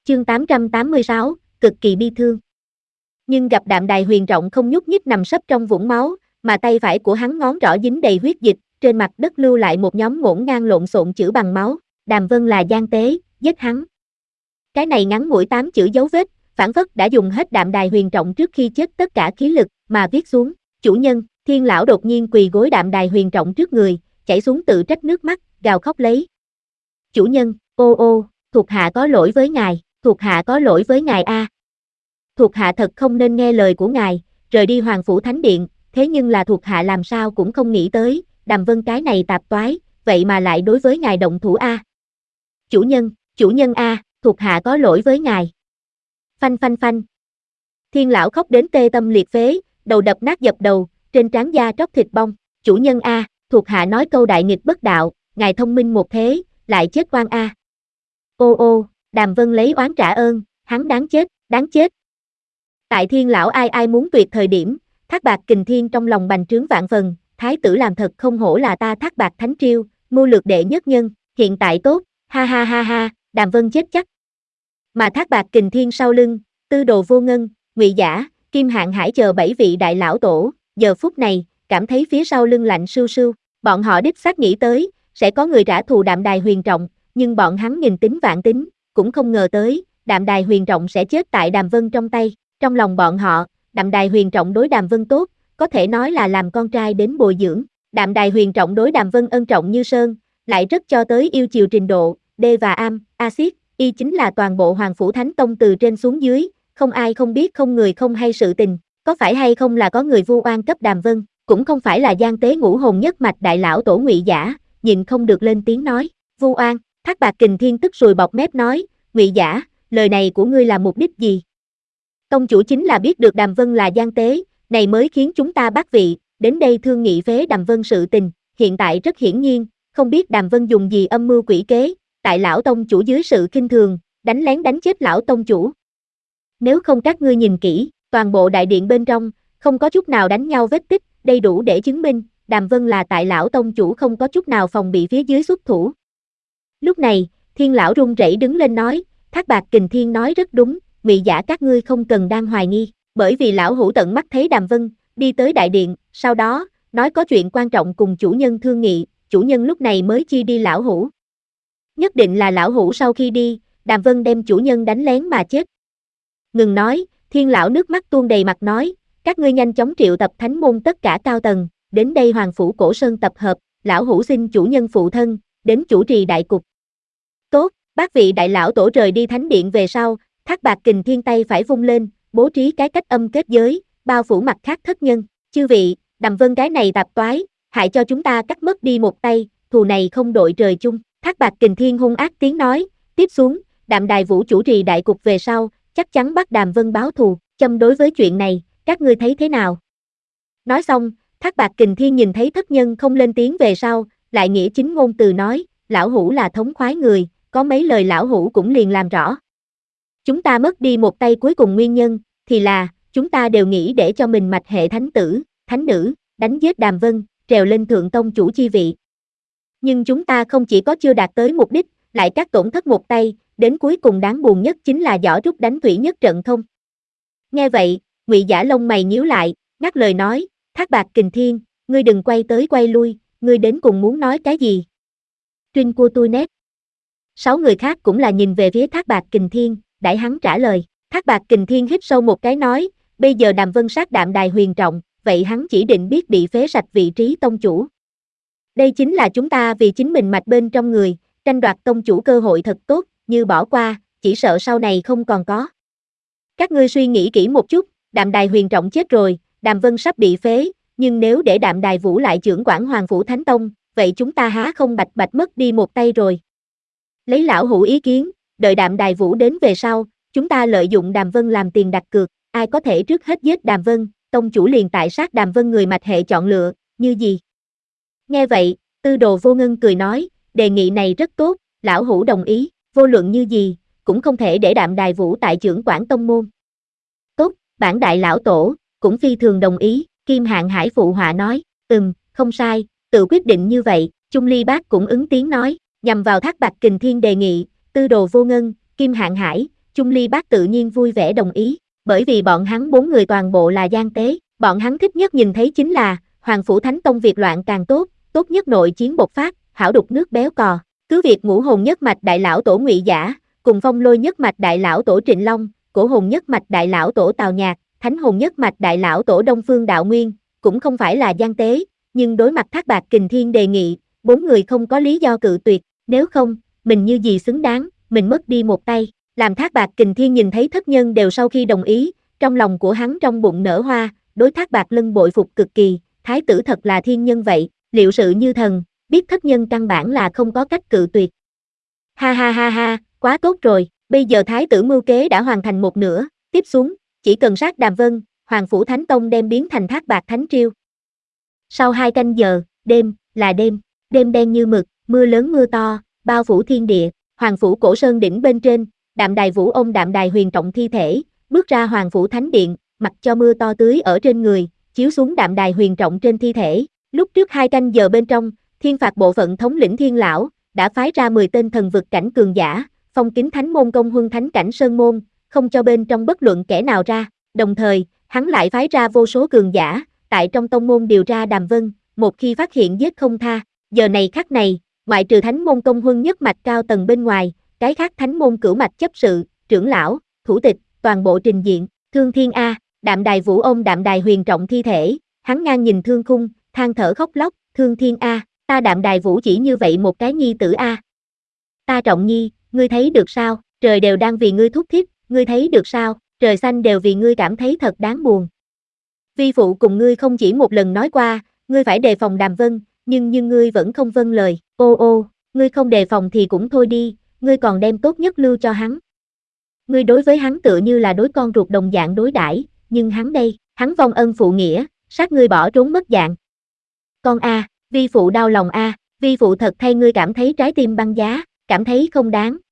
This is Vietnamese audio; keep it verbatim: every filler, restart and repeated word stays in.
Chương tám trăm tám mươi sáu, cực kỳ bi thương. Nhưng gặp Đạm Đài Huyền Trọng không nhúc nhích nằm sấp trong vũng máu, mà tay phải của hắn ngón trỏ dính đầy huyết dịch, trên mặt đất lưu lại một nhóm ngổn ngang lộn xộn chữ bằng máu, Đàm Vân là gian tế, giết hắn. Cái này ngắn ngủi tám chữ dấu vết, phản phất đã dùng hết Đạm Đài Huyền Trọng trước khi chết tất cả khí lực, mà viết xuống, chủ nhân. Thiên lão đột nhiên quỳ gối Đạm Đài Huyền Trọng trước người, chảy xuống tự trách nước mắt, gào khóc lấy. Chủ nhân, ô ô, thuộc hạ có lỗi với ngài, thuộc hạ có lỗi với ngài a. Thuộc hạ thật không nên nghe lời của ngài, rời đi Hoàng Phủ Thánh Điện, thế nhưng là thuộc hạ làm sao cũng không nghĩ tới, Đàm Vân cái này tạp toái, vậy mà lại đối với ngài động thủ a. Chủ nhân, chủ nhân a, thuộc hạ có lỗi với ngài. Phanh phanh phanh. Thiên lão khóc đến tê tâm liệt phế, đầu đập nát dập đầu, trên trán da tróc thịt bong. Chủ nhân a, thuộc hạ nói câu đại nghịch bất đạo, ngài thông minh một thế, lại chết oan a. Ô ô, Đàm Vân lấy oán trả ơn, hắn đáng chết, đáng chết. Tại Thiên lão ai ai muốn tuyệt thời điểm, Thác Bạt Kình Thiên trong lòng bành trướng vạn phần, thái tử làm thật không hổ là ta Thác Bạt Thánh Triêu, mưu lược đệ nhất nhân, hiện tại tốt, ha ha ha ha, Đàm Vân chết chắc. Mà Thác Bạt Kình Thiên sau lưng, Tư Đồ Vô Ngân, Ngụy Giả, Kim Hạng Hải chờ bảy vị đại lão tổ, giờ phút này, cảm thấy phía sau lưng lạnh sưu sưu, bọn họ đích xác nghĩ tới, sẽ có người trả thù Đạm Đài Huyền Trọng, nhưng bọn hắn nghìn tính vạn tính, cũng không ngờ tới, Đạm Đài Huyền Trọng sẽ chết tại Đàm Vân trong tay. Trong lòng bọn họ, Đạm Đài Huyền Trọng đối Đàm Vân tốt, có thể nói là làm con trai đến bồi dưỡng. Đạm Đài Huyền Trọng đối Đàm Vân ân trọng như sơn, lại rất cho tới yêu chiều trình độ, D và Am, Axit, Y chính là toàn bộ Hoàng Phủ Thánh Tông từ trên xuống dưới, không ai không biết không người không hay sự tình, có phải hay không là có người vu oan cấp Đàm Vân, cũng không phải là gian tế ngũ hồn nhất mạch đại lão tổ Ngụy Giả, nhìn không được lên tiếng nói, vu oan. Thác Bạt Kình Thiên tức rồi bọt mép nói, Ngụy Giả, lời này của ngươi là mục đích gì? Tông chủ chính là biết được Đàm Vân là gian tế, này mới khiến chúng ta bắt vị, đến đây thương nghị phế Đàm Vân sự tình, hiện tại rất hiển nhiên, không biết Đàm Vân dùng gì âm mưu quỷ kế, tại lão tông chủ dưới sự khinh thường, đánh lén đánh chết lão tông chủ. Nếu không các ngươi nhìn kỹ, toàn bộ đại điện bên trong, không có chút nào đánh nhau vết tích, đây đủ để chứng minh, Đàm Vân là tại lão tông chủ không có chút nào phòng bị phía dưới xuất thủ. Lúc này, Thiên lão run rẩy đứng lên nói, Thác Bạt Kình Thiên nói rất đúng, Ngụy Giả các ngươi không cần đang hoài nghi, bởi vì lão hủ tận mắt thấy Đàm Vân đi tới đại điện, sau đó nói có chuyện quan trọng cùng chủ nhân thương nghị, chủ nhân lúc này mới chi đi lão hủ. Nhất định là lão hủ sau khi đi, Đàm Vân đem chủ nhân đánh lén mà chết. Ngừng nói, Thiên lão nước mắt tuôn đầy mặt nói, các ngươi nhanh chóng triệu tập thánh môn tất cả cao tầng, đến đây Hoàng Phủ Cổ Sơn tập hợp, lão hủ xin chủ nhân phụ thân, đến chủ trì đại cục. Tốt, bác vị đại lão tổ rời đi thánh điện về sau, Thác Bạt Kình Thiên tay phải vung lên, bố trí cái cách âm kết giới, bao phủ mặt khác thất nhân, chư vị, Đàm Vân cái này tạp toái, hại cho chúng ta cắt mất đi một tay, thù này không đội trời chung. Thác Bạt Kình Thiên hung ác tiếng nói, tiếp xuống, Đạm Đài Vũ chủ trì đại cục về sau, chắc chắn bắt Đàm Vân báo thù, châm đối với chuyện này, các ngươi thấy thế nào? Nói xong, Thác Bạt Kình Thiên nhìn thấy thất nhân không lên tiếng về sau, lại nghĩa chính ngôn từ nói, lão hủ là thống khoái người, có mấy lời lão hủ cũng liền làm rõ. Chúng ta mất đi một tay cuối cùng nguyên nhân, thì là, chúng ta đều nghĩ để cho mình mạch hệ thánh tử, thánh nữ, đánh giết Đàm Vân, trèo lên thượng tông chủ chi vị. Nhưng chúng ta không chỉ có chưa đạt tới mục đích, lại cắt tổn thất một tay, đến cuối cùng đáng buồn nhất chính là giỏ rút đánh thủy nhất trận không. Nghe vậy, Ngụy Giả lông mày nhíu lại, ngắt lời nói, Thác Bạt Kình Thiên, ngươi đừng quay tới quay lui, ngươi đến cùng muốn nói cái gì? Trinh của tôi nét. Sáu người khác cũng là nhìn về phía Thác Bạt Kình Thiên, đãi hắn trả lời. Thác Bạt Kình Thiên hít sâu một cái nói, bây giờ Đàm Vân sát Đạm Đài Huyền Trọng, vậy hắn chỉ định biết bị phế sạch vị trí tông chủ. Đây chính là chúng ta vì chính mình mạch bên trong người, tranh đoạt tông chủ cơ hội thật tốt, như bỏ qua, chỉ sợ sau này không còn có. Các ngươi suy nghĩ kỹ một chút, Đạm Đài Huyền Trọng chết rồi, Đàm Vân sắp bị phế, nhưng nếu để Đạm Đài Vũ lại trưởng quản Hoàng Phủ Thánh Tông, vậy chúng ta há không bạch bạch mất đi một tay rồi. Lấy lão hủ ý kiến, đợi Đạm Đài Vũ đến về sau, chúng ta lợi dụng Đàm Vân làm tiền đặt cược, ai có thể trước hết giết Đàm Vân, tông chủ liền tại sát Đàm Vân người mạch hệ chọn lựa, như gì? Nghe vậy, Tư Đồ Vô Ngân cười nói, đề nghị này rất tốt, lão hủ đồng ý, vô luận như gì, cũng không thể để Đạm Đài Vũ tại trưởng quản tông môn. Tốt, bản đại lão tổ, cũng phi thường đồng ý, Kim Hạng Hải phụ họa nói, ừm, không sai, tự quyết định như vậy, Chung Ly Bác cũng ứng tiếng nói, nhằm vào Thác Bạt Kình Thiên đề nghị, Tư Đồ Vô Ngân, Kim Hạng Hải, Chung Ly Bác tự nhiên vui vẻ đồng ý, bởi vì bọn hắn bốn người toàn bộ là gian tế, bọn hắn thích nhất nhìn thấy chính là Hoàng Phủ Thánh Tông việc loạn càng tốt, tốt nhất nội chiến bộc phát, hảo đục nước béo cò. Cứ việc Ngũ Hồn nhất mạch đại lão tổ Ngụy Giả, cùng Phong Lôi nhất mạch đại lão tổ Trịnh Long, Cổ Hồn nhất mạch đại lão tổ Tào Nhạc, Thánh Hồn nhất mạch đại lão tổ Đông Phương Đạo Nguyên, cũng không phải là gian tế, nhưng đối mặt Thác Bạt Kình Thiên đề nghị, bốn người không có lý do cự tuyệt, nếu không, mình như gì xứng đáng, mình mất đi một tay. Làm Thác Bạt Kình Thiên nhìn thấy thất nhân đều sau khi đồng ý, trong lòng của hắn trong bụng nở hoa, đối Thác Bạt Lân bội phục cực kỳ, thái tử thật là thiên nhân vậy, liệu sự như thần, biết thất nhân căn bản là không có cách cự tuyệt. Ha ha ha ha, quá tốt rồi, bây giờ thái tử mưu kế đã hoàn thành một nửa, tiếp xuống, chỉ cần sát Đàm Vân, Hoàng Phủ Thánh Tông đem biến thành Thác Bạt Thánh Triêu. Sau hai canh giờ, đêm, là đêm, đêm đen như mực, mưa lớn mưa to, bao phủ thiên địa, Hoàng Phủ Cổ Sơn đỉnh bên trên, Đạm Đài Vũ ôm Đạm Đài Huyền trọng thi thể, bước ra Hoàng Phủ Thánh Điện, mặc cho mưa to tưới ở trên người, chiếu xuống Đạm Đài Huyền trọng trên thi thể. Lúc trước hai canh giờ bên trong, Thiên Phạt bộ phận thống lĩnh Thiên Lão, đã phái ra mười tên thần vực cảnh cường giả, phong kín thánh môn công huân thánh cảnh sơn môn, không cho bên trong bất luận kẻ nào ra, đồng thời, hắn lại phái ra vô số cường giả, tại trong tông môn điều tra Đàm Vân, một khi phát hiện giết không tha. Giờ này khắc này, ngoại trừ thánh môn công huân nhất mạch cao tầng bên ngoài, cái khác thánh môn cửu mạch chấp sự, trưởng lão, thủ tịch, toàn bộ trình diện. Thương Thiên A, Đạm Đài Vũ ôm Đạm Đài Huyền trọng thi thể, hắn ngang nhìn Thương Khung, than thở khóc lóc, Thương Thiên A, ta Đạm Đài Vũ chỉ như vậy một cái nhi tử A. Ta Trọng Nhi, ngươi thấy được sao, trời đều đang vì ngươi thúc thiết, ngươi thấy được sao, trời xanh đều vì ngươi cảm thấy thật đáng buồn. Vi phụ cùng ngươi không chỉ một lần nói qua, ngươi phải đề phòng Đàm Vân, nhưng nhưng ngươi vẫn không vâng lời, ô ô, ngươi không đề phòng thì cũng thôi đi, ngươi còn đem tốt nhất lưu cho hắn. Ngươi đối với hắn tựa như là đối con ruột đồng dạng đối đãi, nhưng hắn đây, hắn vong ân phụ nghĩa, sát ngươi bỏ trốn mất dạng. Con a, vi phụ đau lòng a, vi phụ thật thay ngươi cảm thấy trái tim băng giá, cảm thấy không đáng,